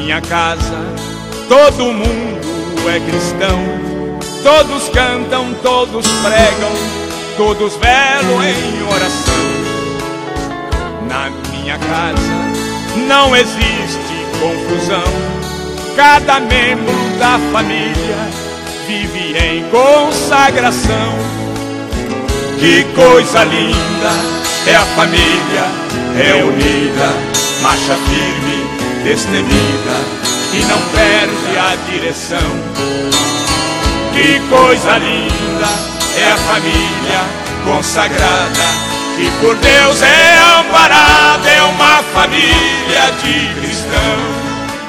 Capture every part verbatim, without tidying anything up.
minha casa todo mundo é cristão, todos cantam, todos pregam, todos velam em oração. Na minha casa não existe confusão, cada membro da família vive em consagração. Que coisa linda é a família reunida, marcha firme, destemida, que não perde a direção. Que coisa linda é a família consagrada, que por Deus é amparada, é uma família de cristão.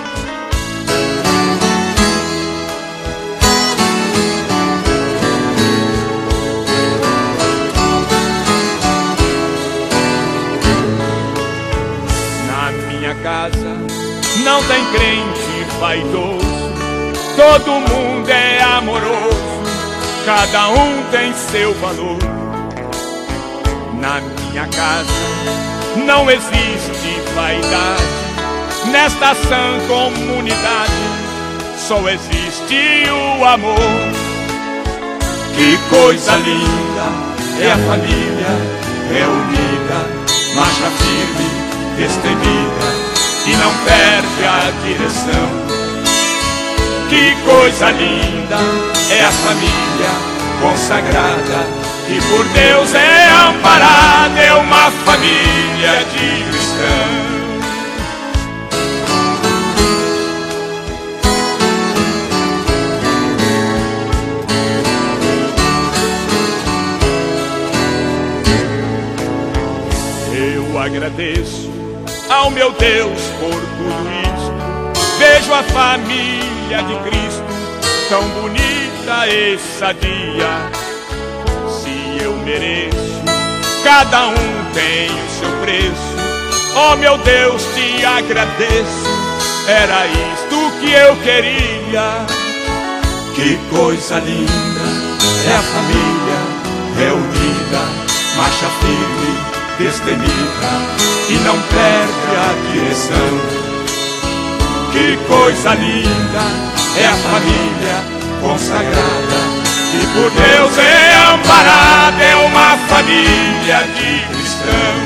Na minha casa não tem crente vaidoso, todo mundo é amoroso, cada um tem seu valor. Na minha casa não existe vaidade, nesta sã comunidade só existe o amor. Que coisa linda é a família reunida, marcha firme, destemida, que não perde a direção. Que coisa linda é a família consagrada, que por Deus é amparada, é uma família de cristão. Eu agradeço ao meu Deus por tudo isso, vejo a família de Cristo tão bonita e sadia. Se eu mereço, cada um tem o seu preço, oh meu Deus, te agradeço, era isto que eu queria. Que coisa linda é a família reunida, marcha firme, destemida, e não perde a direção. Que coisa linda é a família consagrada, que por Deus é amparada, é uma família de cristãos.